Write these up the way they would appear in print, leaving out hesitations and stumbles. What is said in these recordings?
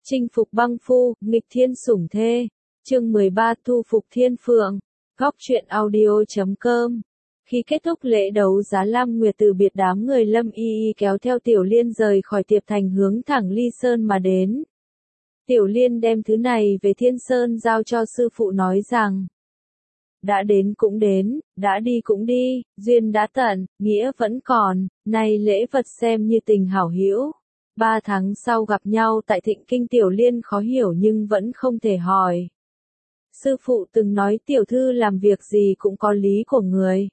Chinh phục băng phu, nghịch thiên sủng thê. Chương 13 thu phục thiên phượng. Góc truyện audio.com. Khi kết thúc lễ đấu giá, Lam Nguyệt từ biệt đám người Lâm Y Y kéo theo Tiểu Liên rời khỏi Tiệp Thành hướng thẳng Ly Sơn mà đến. Tiểu Liên đem thứ này về Thiên Sơn giao cho sư phụ nói rằng: đã đến cũng đến, đã đi cũng đi, duyên đã tận, nghĩa vẫn còn, nay lễ vật xem như tình hảo hữu. 3 tháng sau gặp nhau tại Thịnh Kinh, Tiểu Liên khó hiểu nhưng vẫn không thể hỏi. Sư phụ từng nói tiểu thư làm việc gì cũng có lý của người.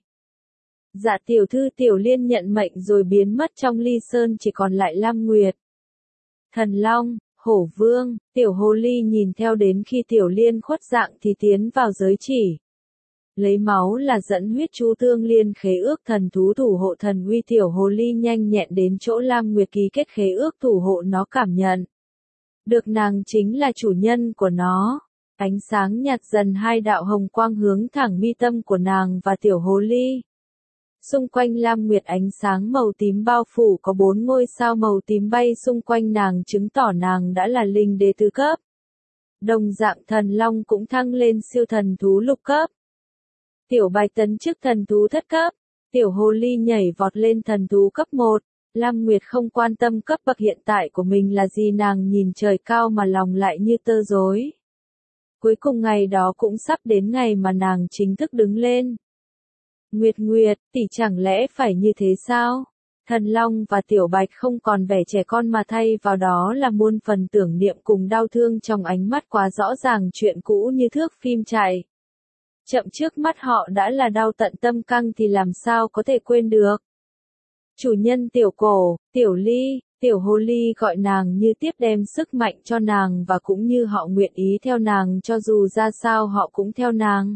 Dạ tiểu thư. Tiểu Liên nhận mệnh rồi biến mất trong Ly Sơn, chỉ còn lại Lam Nguyệt, Thần Long, Hổ Vương, Tiểu Hồ Ly nhìn theo đến khi Tiểu Liên khuất dạng thì tiến vào giới chỉ. Lấy máu là dẫn huyết chú tương liên khế ước thần thú thủ hộ thần uy. Tiểu Hồ Ly nhanh nhẹn đến chỗ Lam Nguyệt ký kết khế ước thủ hộ nó, cảm nhận được nàng chính là chủ nhân của nó. Ánh sáng nhạt dần, 2 đạo hồng quang hướng thẳng mi tâm của nàng và Tiểu Hồ Ly. Xung quanh Lam Nguyệt ánh sáng màu tím bao phủ, có 4 ngôi sao màu tím bay xung quanh nàng, chứng tỏ nàng đã là linh đế tứ cấp. Đồng dạng Thần Long cũng thăng lên siêu thần thú lục cấp. Tiểu Bạch tấn chức thần thú thất cấp. Tiểu Hồ Ly nhảy vọt lên thần thú cấp 1. Lam Nguyệt không quan tâm cấp bậc hiện tại của mình là gì, nàng nhìn trời cao mà lòng lại như tơ rối. Cuối cùng ngày đó cũng sắp đến, ngày mà nàng chính thức đứng lên. Nguyệt Nguyệt, tỷ chẳng lẽ phải như thế sao? Thần Long và Tiểu Bạch không còn vẻ trẻ con mà thay vào đó là muôn phần tưởng niệm cùng đau thương, trong ánh mắt quá rõ ràng chuyện cũ như thước phim chạy. Chậm trước mắt họ đã là đau tận tâm căng thì làm sao có thể quên được. Chủ nhân Tiểu Cổ, Tiểu Ly, Tiểu Hồ Ly gọi nàng như tiếp, đem sức mạnh cho nàng và cũng như họ nguyện ý theo nàng, cho dù ra sao họ cũng theo nàng.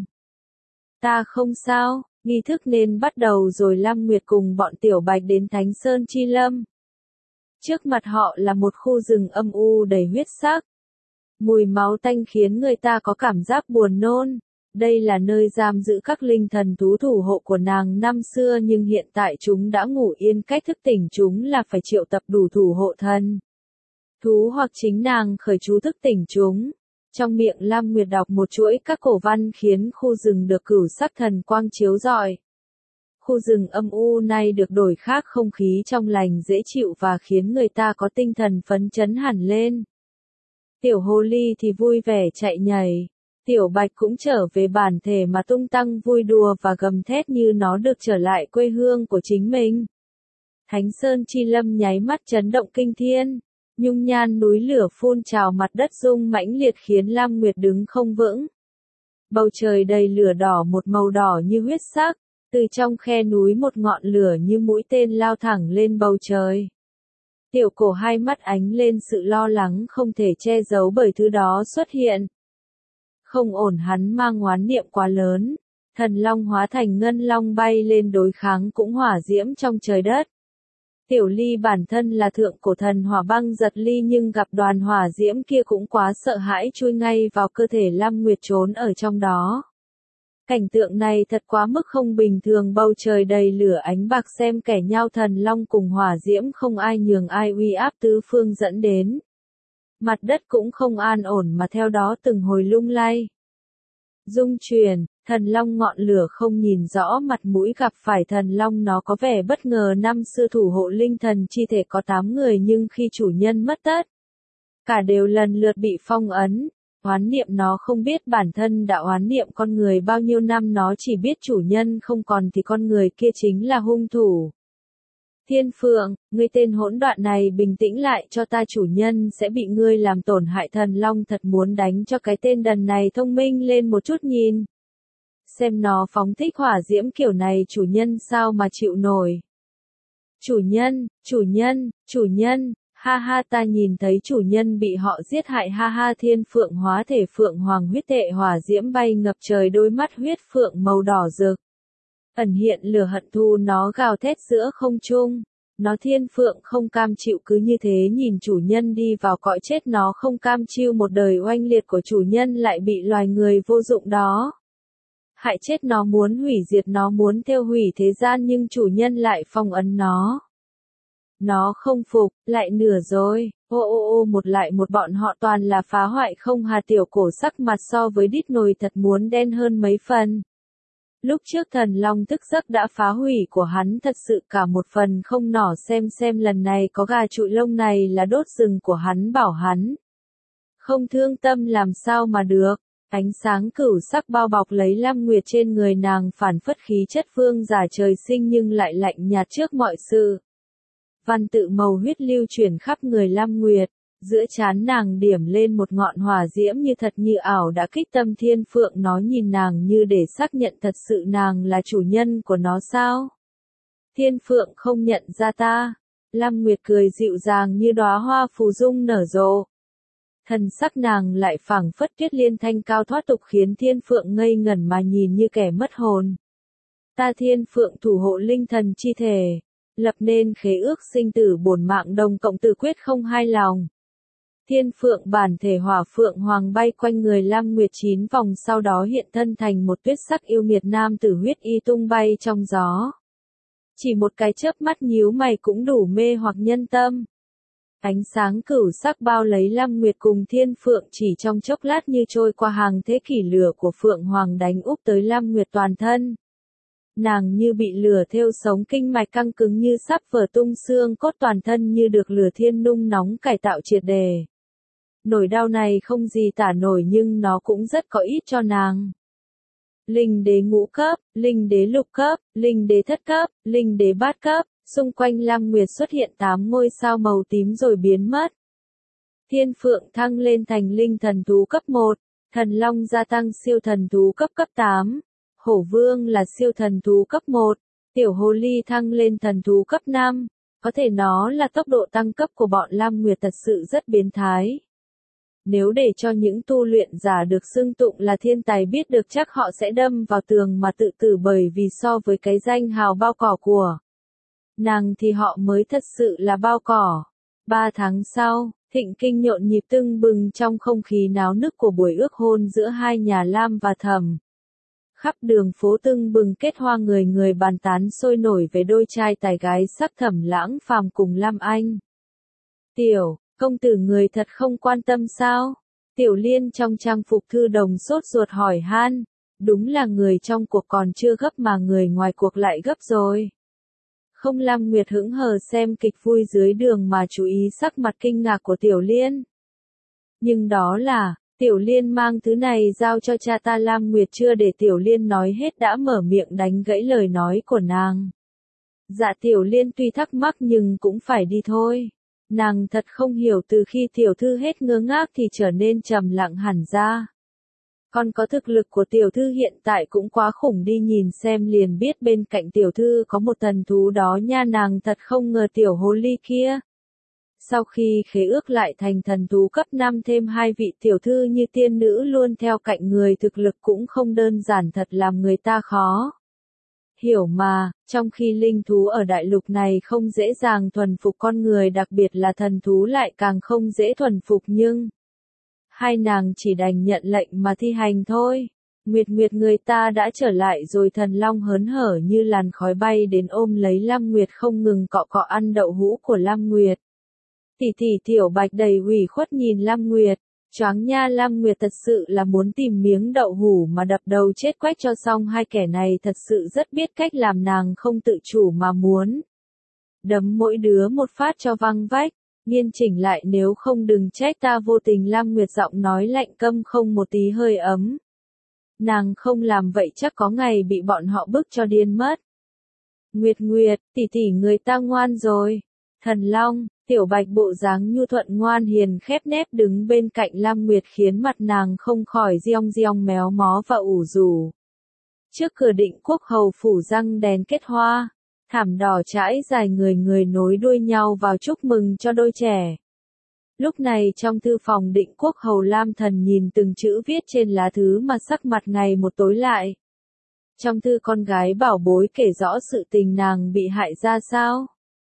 Ta không sao, nghi thức nên bắt đầu rồi. Lam Nguyệt cùng bọn Tiểu Bạch đến Thánh Sơn Chi Lâm. Trước mặt họ là một khu rừng âm u đầy huyết sắc. Mùi máu tanh khiến người ta có cảm giác buồn nôn. Đây là nơi giam giữ các linh thần thú thủ hộ của nàng năm xưa, nhưng hiện tại chúng đã ngủ yên. Cách thức tỉnh chúng là phải triệu tập đủ thủ hộ thần thú hoặc chính nàng khởi chú thức tỉnh chúng. Trong miệng Lam Nguyệt đọc một chuỗi các cổ văn khiến khu rừng được cửu sắc thần quang chiếu rọi. Khu rừng âm u này được đổi khác, không khí trong lành dễ chịu và khiến người ta có tinh thần phấn chấn hẳn lên. Tiểu Hồ Ly thì vui vẻ chạy nhảy. Tiểu Bạch cũng trở về bản thể mà tung tăng vui đùa và gầm thét như nó được trở lại quê hương của chính mình. Thánh Sơn Chi Lâm nháy mắt chấn động kinh thiên. Nhung nhan núi lửa phun trào, mặt đất rung mãnh liệt khiến Lam Nguyệt đứng không vững. Bầu trời đầy lửa đỏ, một màu đỏ như huyết sắc. Từ trong khe núi một ngọn lửa như mũi tên lao thẳng lên bầu trời. Tiểu Cổ hai mắt ánh lên sự lo lắng không thể che giấu bởi thứ đó xuất hiện. Không ổn, hắn mang oán niệm quá lớn. Thần Long hóa thành ngân long bay lên đối kháng cũng hỏa diễm trong trời đất. Tiểu Ly bản thân là thượng cổ thần hỏa băng giật ly, nhưng gặp đoàn hỏa diễm kia cũng quá sợ hãi, chui ngay vào cơ thể Lam Nguyệt trốn ở trong đó. Cảnh tượng này thật quá mức không bình thường, bầu trời đầy lửa ánh bạc xem kẻ nhau, thần long cùng hỏa diễm không ai nhường ai, uy áp tứ phương dẫn đến. Mặt đất cũng không an ổn mà theo đó từng hồi lung lay. Dung chuyển, thần long ngọn lửa không nhìn rõ mặt mũi, gặp phải thần long nó có vẻ bất ngờ. Năm xưa thủ hộ linh thần chi thể có 8 người, nhưng khi chủ nhân mất tất cả đều lần lượt bị phong ấn. Oán niệm nó không biết bản thân đã oán niệm con người bao nhiêu năm, nó chỉ biết chủ nhân không còn thì con người kia chính là hung thủ. Thiên Phượng, ngươi tên hỗn loạn này, bình tĩnh lại cho ta, chủ nhân sẽ bị ngươi làm tổn hại. Thần Long thật muốn đánh cho cái tên đần này thông minh lên một chút, nhìn xem nó phóng thích hỏa diễm kiểu này, chủ nhân sao mà chịu nổi. Chủ nhân, chủ nhân, chủ nhân, ha ha, ta nhìn thấy chủ nhân bị họ giết hại, ha ha. Thiên Phượng hóa thể Phượng Hoàng huyết tệ hỏa diễm bay ngập trời, đôi mắt huyết phượng màu đỏ rực ẩn hiện lửa hận thù, nó gào thét giữa không trung. Nó Thiên Phượng không cam chịu cứ như thế nhìn chủ nhân đi vào cõi chết, nó không cam chịu một đời oanh liệt của chủ nhân lại bị loài người vô dụng đó hại chết. Nó muốn hủy diệt, nó muốn tiêu hủy thế gian, nhưng chủ nhân lại phong ấn nó. Nó không phục, lại nửa rồi. Ô ô ô, một lại một bọn họ toàn là phá hoại không hà. Tiểu cổ sắc mặt so với đít nồi thật muốn đen hơn mấy phần. Lúc trước thần long thức giấc đã phá hủy của hắn thật sự cả một phần không nỏ, xem lần này có gà trụi lông này là đốt rừng của hắn, bảo hắn không thương tâm làm sao mà được. Ánh sáng cửu sắc bao bọc lấy Lam Nguyệt, trên người nàng phản phất khí chất vương giả trời sinh nhưng lại lạnh nhạt trước mọi sự. Văn tự màu huyết lưu chuyển khắp người Lam Nguyệt, giữa trán nàng điểm lên một ngọn hỏa diễm như thật như ảo đã kích tâm Thiên Phượng. Nó nhìn nàng như để xác nhận thật sự nàng là chủ nhân của nó sao? Thiên Phượng không nhận ra ta. Lam Nguyệt cười dịu dàng như đóa hoa phù dung nở rộ. Thần sắc nàng lại phảng phất tuyết liên thanh cao thoát tục, khiến Thiên Phượng ngây ngẩn mà nhìn như kẻ mất hồn. Ta Thiên Phượng thủ hộ linh thần chi thể, lập nên khế ước sinh tử bổn mạng đồng cộng tử quyết không hai lòng. Thiên Phượng bản thể hỏa phượng hoàng bay quanh người Lam Nguyệt 9 vòng, sau đó hiện thân thành một tuyết sắc yêu nghiệt nam tử huyết y tung bay trong gió. Chỉ một cái chớp mắt nhíu mày cũng đủ mê hoặc nhân tâm. Ánh sáng cửu sắc bao lấy Lam Nguyệt cùng Thiên Phượng, chỉ trong chốc lát như trôi qua hàng thế kỷ, lửa của Phượng Hoàng đánh úp tới Lam Nguyệt toàn thân. Nàng như bị lửa thêu sống, kinh mạch căng cứng như sắp vỡ tung, xương cốt toàn thân như được lửa thiên nung nóng cải tạo triệt đề. Nỗi đau này không gì tả nổi nhưng nó cũng rất có ích cho nàng. Linh đế ngũ cấp, linh đế lục cấp, linh đế thất cấp, linh đế bát cấp, xung quanh Lam Nguyệt xuất hiện 8 ngôi sao màu tím rồi biến mất. Thiên Phượng thăng lên thành linh thần thú cấp 1, Thần Long gia tăng siêu thần thú cấp 8, Hổ Vương là siêu thần thú cấp 1, Tiểu Hồ Ly thăng lên thần thú cấp 5, có thể nó là tốc độ tăng cấp của bọn Lam Nguyệt thật sự rất biến thái. Nếu để cho những tu luyện giả được xưng tụng là thiên tài biết được chắc họ sẽ đâm vào tường mà tự tử, bởi vì so với cái danh hào bao cỏ của nàng thì họ mới thật sự là bao cỏ. 3 tháng sau, thịnh kinh nhộn nhịp tưng bừng trong không khí náo nức của buổi ước hôn giữa hai nhà Lam và Thẩm. Khắp đường phố tưng bừng kết hoa, người người bàn tán sôi nổi về đôi trai tài gái sắc Thẩm Lãng Phàm cùng Lam Anh. Tiểu công tử người thật không quan tâm sao? Tiểu Liên trong trang phục thư đồng sốt ruột hỏi han. Đúng là người trong cuộc còn chưa gấp mà người ngoài cuộc lại gấp rồi. Không, Lam Nguyệt hững hờ xem kịch vui dưới đường mà chú ý sắc mặt kinh ngạc của Tiểu Liên. Nhưng đó là, Tiểu Liên mang thứ này giao cho cha ta. Lam Nguyệt chưa để Tiểu Liên nói hết đã mở miệng đánh gãy lời nói của nàng. Dạ Tiểu Liên tuy thắc mắc nhưng cũng phải đi thôi. Nàng thật không hiểu từ khi tiểu thư hết ngơ ngác thì trở nên trầm lặng hẳn ra. Còn có thực lực của tiểu thư hiện tại cũng quá khủng đi, nhìn xem liền biết bên cạnh tiểu thư có một thần thú đó nha. Nàng thật không ngờ tiểu hồ ly kia. Sau khi khế ước lại thành thần thú cấp 5 thêm 2 vị tiểu thư như tiên nữ luôn theo cạnh người, thực lực cũng không đơn giản, thật làm người ta khó hiểu mà. Trong khi linh thú ở đại lục này không dễ dàng thuần phục con người, đặc biệt là thần thú lại càng không dễ thuần phục, nhưng hai nàng chỉ đành nhận lệnh mà thi hành thôi. Nguyệt Nguyệt người ta đã trở lại rồi. Thần Long hớn hở như làn khói bay đến ôm lấy Lam Nguyệt, không ngừng cọ cọ ăn đậu hũ của Lam Nguyệt. Tỷ tỷ Tiểu Bạch đầy ủy khuất nhìn Lam Nguyệt. Choáng nha, Lam Nguyệt thật sự là muốn tìm miếng đậu hũ mà đập đầu chết quách cho xong. Hai kẻ này thật sự rất biết cách làm, nàng không tự chủ mà muốn đấm mỗi đứa một phát cho văng vách. Nghiêm chỉnh lại, nếu không đừng trách ta vô tình. Lam Nguyệt giọng nói lạnh câm không một tí hơi ấm. Nàng không làm vậy chắc có ngày bị bọn họ bức cho điên mất. Nguyệt Nguyệt, tỷ tỷ người ta ngoan rồi. Thần Long, Tiểu Bạch bộ dáng nhu thuận ngoan hiền khép nép đứng bên cạnh Lam Nguyệt khiến mặt nàng không khỏi giong giong méo mó và ủ rủ. Trước cửa Định Quốc hầu phủ răng đèn kết hoa, thảm đỏ trải dài, người người nối đuôi nhau vào chúc mừng cho đôi trẻ. Lúc này trong thư phòng Định Quốc hầu Lam Thần nhìn từng chữ viết trên lá thư mà sắc mặt ngày một tối lại. Trong thư con gái bảo bối kể rõ sự tình nàng bị hại ra sao.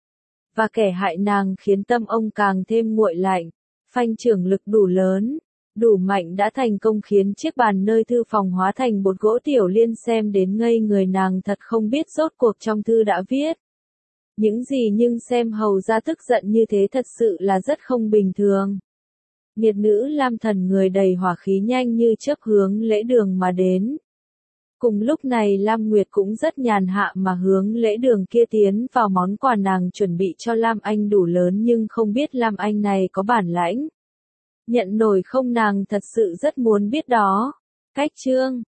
Và kẻ hại nàng khiến tâm ông càng thêm nguội lạnh. Phanh trưởng lực đủ lớn, đủ mạnh đã thành công khiến chiếc bàn nơi thư phòng hóa thành bột gỗ. Tiểu Liên xem đến ngây người, nàng thật không biết rốt cuộc trong thư đã viết Những gì nhưng xem hầu ra tức giận như thế thật sự là rất không bình thường. Nghiệt nữ Lam Thần người đầy hỏa khí nhanh như chớp hướng lễ đường mà đến. Cùng lúc này Lam Nguyệt cũng rất nhàn hạ mà hướng lễ đường kia tiến vào món quà nàng chuẩn bị cho Lam Anh đủ lớn nhưng không biết Lam Anh này có bản lãnh. Nhận nổi không nàng thật sự rất muốn biết đó. Cách chương